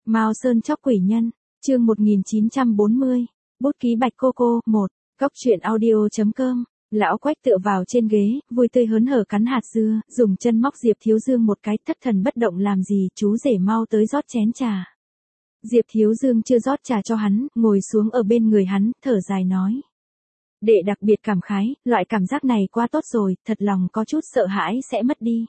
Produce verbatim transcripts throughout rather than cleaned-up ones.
Mao Sơn chóc quỷ nhân, chương một nghìn chín trăm bốn mươi, bút ký Bạch Cô Cô, một, góc truyện audio chấm com. Lão Quách tựa vào trên ghế, vui tươi hớn hở cắn hạt dưa, dùng chân móc Diệp Thiếu Dương một cái, thất thần bất động làm gì, chú rể mau tới rót chén trà. Diệp Thiếu Dương chưa rót trà cho hắn, ngồi xuống ở bên người hắn, thở dài nói. Đệ đặc biệt cảm khái, loại cảm giác này quá tốt rồi, thật lòng có chút sợ hãi sẽ mất đi.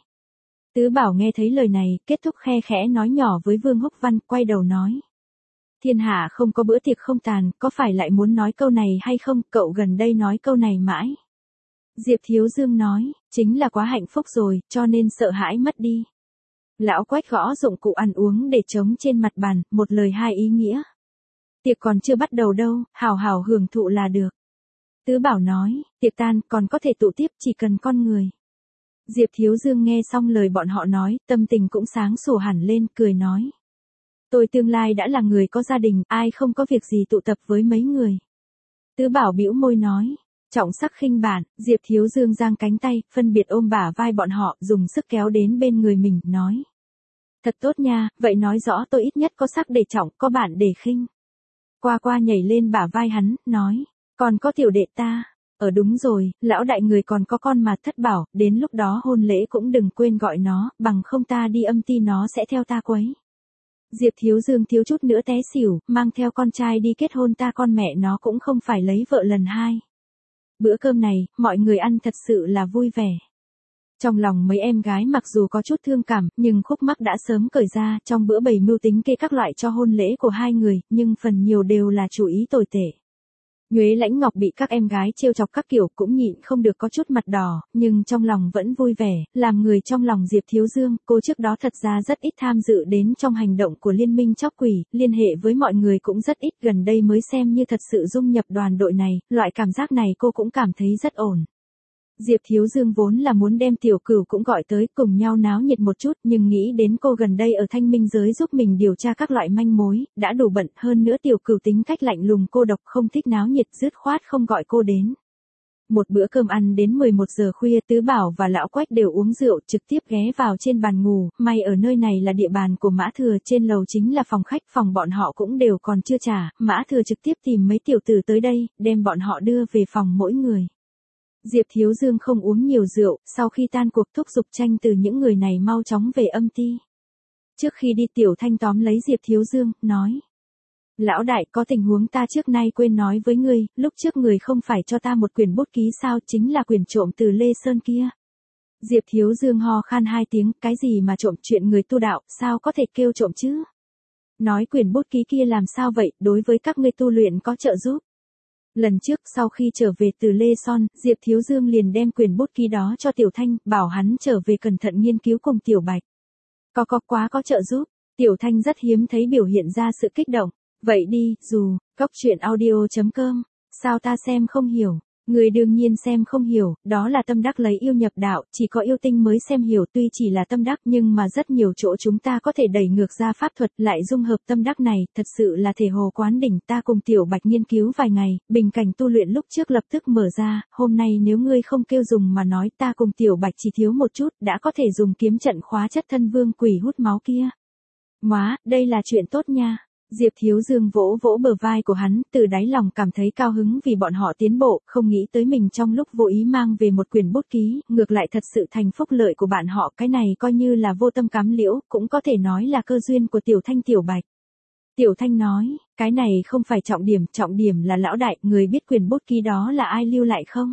Tứ Bảo nghe thấy lời này, kết thúc khe khẽ nói nhỏ với Vương Húc Văn, quay đầu nói. Thiên hạ không có bữa tiệc không tàn, có phải lại muốn nói câu này hay không, cậu gần đây nói câu này mãi. Diệp Thiếu Dương nói, chính là quá hạnh phúc rồi, cho nên sợ hãi mất đi. Lão Quách gõ dụng cụ ăn uống để trống trên mặt bàn, một lời hai ý nghĩa. Tiệc còn chưa bắt đầu đâu, hào hào hưởng thụ là được. Tứ Bảo nói, tiệc tan, còn có thể tụ tiếp, chỉ cần con người. Diệp Thiếu Dương nghe xong lời bọn họ nói, tâm tình cũng sáng sủa hẳn lên, cười nói. Tôi tương lai đã là người có gia đình, ai không có việc gì tụ tập với mấy người. Tứ Bảo bĩu môi nói, trọng sắc khinh bản, Diệp Thiếu Dương giang cánh tay, phân biệt ôm bả vai bọn họ, dùng sức kéo đến bên người mình, nói. Thật tốt nha, vậy nói rõ tôi ít nhất có sắc để trọng, có bản để khinh. Qua qua nhảy lên bả vai hắn, nói, còn có tiểu đệ ta. Ở đúng rồi, lão đại người còn có con mà Thất Bảo, đến lúc đó hôn lễ cũng đừng quên gọi nó, bằng không ta đi âm ty nó sẽ theo ta quấy. Diệp Thiếu Dương thiếu chút nữa té xỉu, mang theo con trai đi kết hôn ta con mẹ nó cũng không phải lấy vợ lần hai. Bữa cơm này, mọi người ăn thật sự là vui vẻ. Trong lòng mấy em gái mặc dù có chút thương cảm, nhưng khúc mắc đã sớm cởi ra, trong bữa bày mưu tính kê các loại cho hôn lễ của hai người, nhưng phần nhiều đều là chủ ý tồi tệ. Nhuế Lãnh Ngọc bị các em gái trêu chọc các kiểu cũng nhịn không được có chút mặt đỏ, nhưng trong lòng vẫn vui vẻ, làm người trong lòng Diệp Thiếu Dương, cô trước đó thật ra rất ít tham dự đến trong hành động của liên minh chóc quỷ, liên hệ với mọi người cũng rất ít, gần đây mới xem như thật sự dung nhập đoàn đội này, loại cảm giác này cô cũng cảm thấy rất ổn. Diệp Thiếu Dương vốn là muốn đem Tiểu Cửu cũng gọi tới cùng nhau náo nhiệt một chút, nhưng nghĩ đến cô gần đây ở thanh minh giới giúp mình điều tra các loại manh mối, đã đủ bận, hơn nữa Tiểu Cửu tính cách lạnh lùng cô độc không thích náo nhiệt, dứt khoát không gọi cô đến. Một bữa cơm ăn đến mười một giờ khuya, Tứ Bảo và Lão Quách đều uống rượu, trực tiếp ghé vào trên bàn ngủ, may ở nơi này là địa bàn của Mã Thừa, trên lầu chính là phòng khách, phòng bọn họ cũng đều còn chưa trả, Mã Thừa trực tiếp tìm mấy tiểu tử tới đây, đem bọn họ đưa về phòng mỗi người. Diệp Thiếu Dương không uống nhiều rượu, sau khi tan cuộc thúc giục tranh từ những người này mau chóng về âm ty. Trước khi đi Tiểu Thanh tóm lấy Diệp Thiếu Dương, nói. Lão đại, có tình huống ta trước nay quên nói với ngươi, lúc trước người không phải cho ta một quyển bút ký sao, chính là quyển trộm từ Lê Sơn kia. Diệp Thiếu Dương ho khan hai tiếng, cái gì mà trộm, chuyện người tu đạo, sao có thể kêu trộm chứ? Nói quyển bút ký kia làm sao vậy, đối với các ngươi tu luyện có trợ giúp. Lần trước sau khi trở về từ Lê Son, Diệp Thiếu Dương liền đem quyền bút ký đó cho Tiểu Thanh, bảo hắn trở về cẩn thận nghiên cứu cùng Tiểu Bạch. Có có quá có trợ giúp, Tiểu Thanh rất hiếm thấy biểu hiện ra sự kích động. Vậy đi, dù, góc truyện audio chấm com, sao ta xem không hiểu? Người đương nhiên xem không hiểu, đó là tâm đắc lấy yêu nhập đạo, chỉ có yêu tinh mới xem hiểu, tuy chỉ là tâm đắc nhưng mà rất nhiều chỗ chúng ta có thể đẩy ngược ra pháp thuật, lại dung hợp tâm đắc này, thật sự là thể hồ quán đỉnh. Ta cùng Tiểu Bạch nghiên cứu vài ngày, bình cảnh tu luyện lúc trước lập tức mở ra, hôm nay nếu ngươi không kêu dùng mà nói, ta cùng Tiểu Bạch chỉ thiếu một chút, đã có thể dùng kiếm trận khóa chất thân vương quỷ hút máu kia. Móa, đây là chuyện tốt nha. Diệp Thiếu Dương vỗ vỗ bờ vai của hắn, từ đáy lòng cảm thấy cao hứng vì bọn họ tiến bộ, không nghĩ tới mình trong lúc vô ý mang về một quyển bút ký, ngược lại thật sự thành phúc lợi của bạn họ, cái này coi như là vô tâm cám liễu, cũng có thể nói là cơ duyên của Tiểu Thanh Tiểu Bạch. Tiểu Thanh nói, cái này không phải trọng điểm, trọng điểm là lão đại, người biết quyển bút ký đó là ai lưu lại không?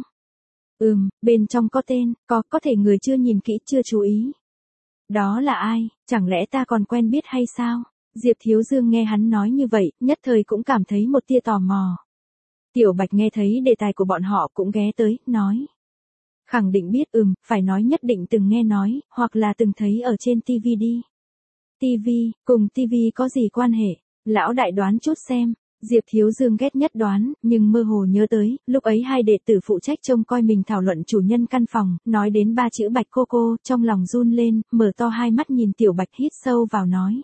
Ừm, bên trong có tên, có, có thể người chưa nhìn kỹ, chưa chú ý. Đó là ai, chẳng lẽ ta còn quen biết hay sao? Diệp Thiếu Dương nghe hắn nói như vậy, nhất thời cũng cảm thấy một tia tò mò. Tiểu Bạch nghe thấy đề tài của bọn họ cũng ghé tới, nói. Khẳng định biết, ừm, phải nói nhất định từng nghe nói, hoặc là từng thấy ở trên ti vi đi. ti vi, cùng ti vi có gì quan hệ? Lão đại đoán chút xem. Diệp Thiếu Dương ghét nhất đoán, nhưng mơ hồ nhớ tới, lúc ấy hai đệ tử phụ trách trông coi mình thảo luận chủ nhân căn phòng, nói đến ba chữ Bạch Cô Cô, trong lòng run lên, mở to hai mắt nhìn Tiểu Bạch hít sâu vào nói.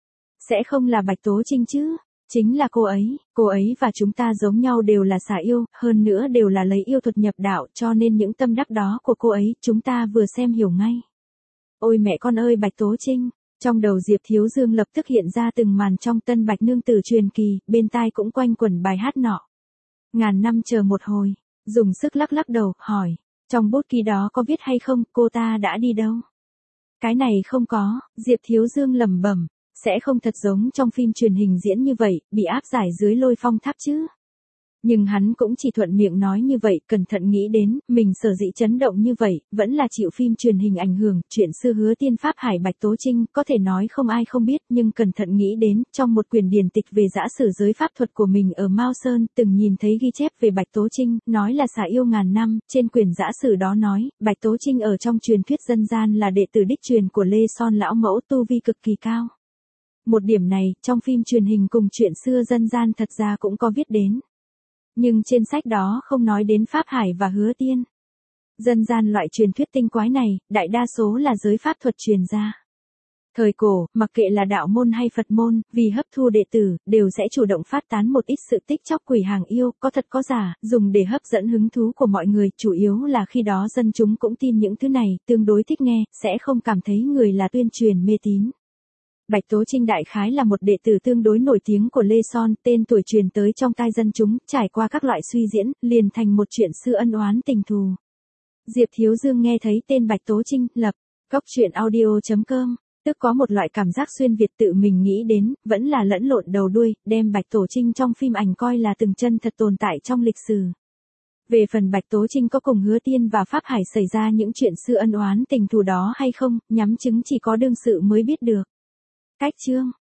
Sẽ không là Bạch Tố Trinh chứ? Chính là cô ấy, cô ấy và chúng ta giống nhau đều là xà yêu, hơn nữa đều là lấy yêu thuật nhập đạo, cho nên những tâm đắc đó của cô ấy, chúng ta vừa xem hiểu ngay. Ôi mẹ con ơi Bạch Tố Trinh, Trong đầu Diệp Thiếu Dương lập tức hiện ra từng màn trong Tân Bạch Nương Tử truyền kỳ, bên tai cũng quanh quẩn bài hát nọ. Ngàn năm chờ một hồi, dùng sức lắc lắc đầu, hỏi, trong bút ký đó có viết hay không, cô ta đã đi đâu? Cái này không có, Diệp Thiếu Dương lẩm bẩm, sẽ không thật giống trong phim truyền hình diễn như vậy, bị áp giải dưới lôi phong tháp chứ. Nhưng hắn cũng chỉ thuận miệng nói như vậy, cẩn thận nghĩ đến, mình sở dĩ chấn động như vậy, vẫn là chịu phim truyền hình ảnh hưởng, chuyện xưa Hứa Tiên Pháp Hải Bạch Tố Trinh, có thể nói không ai không biết, nhưng cẩn thận nghĩ đến, trong một quyển điển tịch về dã sử giới pháp thuật của mình ở Mao Sơn, từng nhìn thấy ghi chép về Bạch Tố Trinh, nói là xả yêu ngàn năm, trên quyển dã sử đó nói, Bạch Tố Trinh ở trong truyền thuyết dân gian là đệ tử đích truyền của Lê Son lão mẫu, tu vi cực kỳ cao. Một điểm này, trong phim truyền hình cùng chuyện xưa dân gian thật ra cũng có viết đến. Nhưng trên sách đó không nói đến Pháp Hải và Hứa Tiên. Dân gian loại truyền thuyết tinh quái này, đại đa số là giới pháp thuật truyền ra. Thời cổ, mặc kệ là đạo môn hay Phật môn, vì hấp thu đệ tử, đều sẽ chủ động phát tán một ít sự tích chóc quỷ hàng yêu, có thật có giả, dùng để hấp dẫn hứng thú của mọi người, chủ yếu là khi đó dân chúng cũng tin những thứ này, tương đối thích nghe, sẽ không cảm thấy người là tuyên truyền mê tín. Bạch Tố Trinh đại khái là một đệ tử tương đối nổi tiếng của Lê Son, tên tuổi truyền tới trong tai dân chúng, trải qua các loại suy diễn, liền thành một chuyện xưa ân oán tình thù. Diệp Thiếu Dương nghe thấy tên Bạch Tố Trinh, lập, góc truyện audio chấm com, tức có một loại cảm giác xuyên Việt tự mình nghĩ đến, vẫn là lẫn lộn đầu đuôi, đem Bạch Tố Trinh trong phim ảnh coi là từng chân thật tồn tại trong lịch sử. Về phần Bạch Tố Trinh có cùng Hứa Tiên và Pháp Hải xảy ra những chuyện xưa ân oán tình thù đó hay không, nhắm chứng chỉ có đương sự mới biết được. Cách chương